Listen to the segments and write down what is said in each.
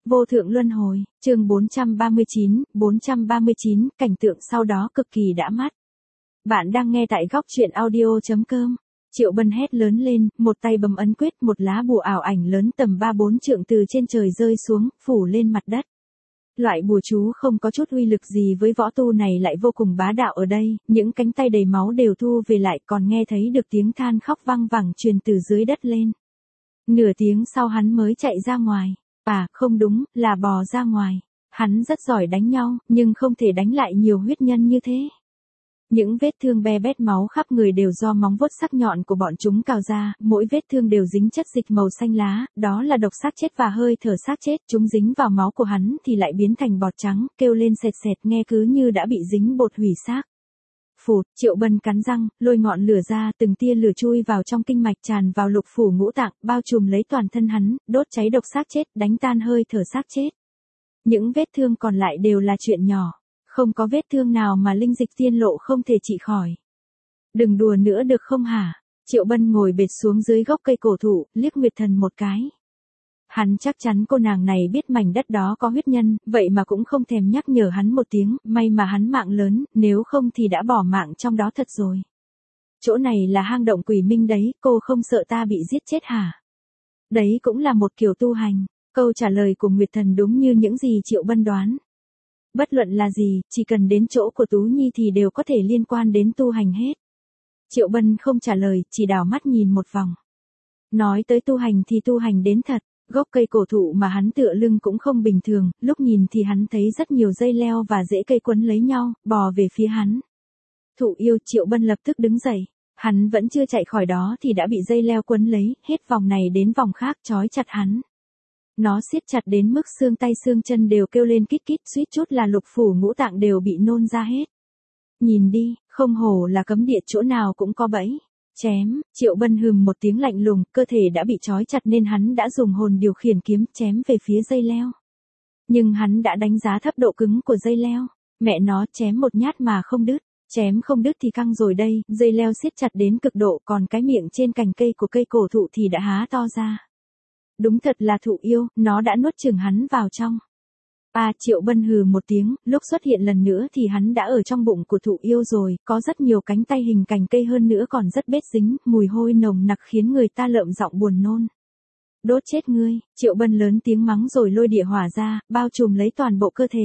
Vô thượng luân hồi, chương 439, cảnh tượng sau đó cực kỳ đã mắt. Bạn đang nghe tại góc truyện audio.com. Triệu Bân hét lớn lên, một tay bấm ấn quyết, một lá bùa ảo ảnh lớn tầm 3-4 trượng từ trên trời rơi xuống, phủ lên mặt đất. Loại bùa chú không có chút uy lực gì với võ tu này lại vô cùng bá đạo ở đây, những cánh tay đầy máu đều thu về lại, còn nghe thấy được tiếng than khóc vang vẳng truyền từ dưới đất lên. Nửa tiếng sau hắn mới chạy ra ngoài. Không đúng, là bò ra ngoài. Hắn rất giỏi đánh nhau, nhưng không thể đánh lại nhiều huyết nhân như thế. Những vết thương be bét máu khắp người đều do móng vuốt sắc nhọn của bọn chúng cào ra, mỗi vết thương đều dính chất dịch màu xanh lá, đó là độc xác chết và hơi thở xác chết, chúng dính vào máu của hắn thì lại biến thành bọt trắng, kêu lên sệt sệt nghe cứ như đã bị dính bột hủy xác. Phụt, Triệu Bân cắn răng, lôi ngọn lửa ra, từng tia lửa chui vào trong kinh mạch tràn vào lục phủ ngũ tạng, bao trùm lấy toàn thân hắn, đốt cháy độc xác chết, đánh tan hơi thở xác chết. Những vết thương còn lại đều là chuyện nhỏ, không có vết thương nào mà linh dịch tiên lộ không thể trị khỏi. Đừng đùa nữa được không hả? Triệu Bân ngồi bệt xuống dưới gốc cây cổ thụ, liếc Nguyệt Thần một cái. Hắn chắc chắn cô nàng này biết mảnh đất đó có huyết nhân, vậy mà cũng không thèm nhắc nhở hắn một tiếng, may mà hắn mạng lớn, nếu không thì đã bỏ mạng trong đó thật rồi. Chỗ này là hang động quỷ minh đấy, cô không sợ ta bị giết chết hả? Đấy cũng là một kiểu tu hành. Câu trả lời của Nguyệt Thần đúng như những gì Triệu Bân đoán. Bất luận là gì, chỉ cần đến chỗ của Tú Nhi thì đều có thể liên quan đến tu hành hết. Triệu Bân không trả lời, chỉ đảo mắt nhìn một vòng. Nói tới tu hành thì tu hành đến thật. Gốc cây cổ thụ mà hắn tựa lưng cũng không bình thường, lúc nhìn thì hắn thấy rất nhiều dây leo và rễ cây quấn lấy nhau, bò về phía hắn. Thụ yêu, Triệu Bân lập tức đứng dậy. Hắn vẫn chưa chạy khỏi đó thì đã bị dây leo quấn lấy, hết vòng này đến vòng khác trói chặt hắn. Nó siết chặt đến mức xương tay xương chân đều kêu lên kít kít, suýt chút là lục phủ ngũ tạng đều bị nôn ra hết. Nhìn đi, không hổ là cấm địa, chỗ nào cũng có bẫy. Chém, Triệu Bân hừm một tiếng lạnh lùng, cơ thể đã bị trói chặt nên hắn đã dùng hồn điều khiển kiếm chém về phía dây leo. Nhưng hắn đã đánh giá thấp độ cứng của dây leo. Mẹ nó, chém một nhát mà không đứt. Chém không đứt thì căng rồi đây, dây leo siết chặt đến cực độ, còn cái miệng trên cành cây của cây cổ thụ thì đã há to ra. Đúng thật là thụ yêu, nó đã nuốt chửng hắn vào trong. Triệu Bân hừ một tiếng, lúc xuất hiện lần nữa thì hắn đã ở trong bụng của thụ yêu rồi, có rất nhiều cánh tay hình cành cây hơn nữa còn rất bết dính, mùi hôi nồng nặc khiến người ta lợm giọng buồn nôn. Đốt chết ngươi, Triệu Bân lớn tiếng mắng rồi lôi địa hỏa ra, bao trùm lấy toàn bộ cơ thể.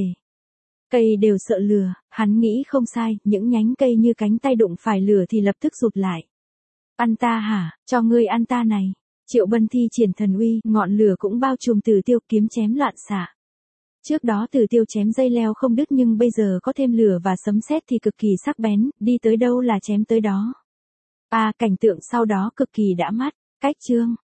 Cây đều sợ lửa, hắn nghĩ không sai, những nhánh cây như cánh tay đụng phải lửa thì lập tức rụt lại. Ăn ta hả, cho ngươi ăn ta này. Triệu Bân thi triển thần uy, ngọn lửa cũng bao trùm Tử Tiêu, kiếm chém loạn xạ. Trước đó Tử Tiêu chém dây leo không đứt nhưng bây giờ có thêm lửa và sấm sét thì cực kỳ sắc bén, đi tới đâu là chém tới đó. Cảnh tượng sau đó cực kỳ đã mắt. Cách chương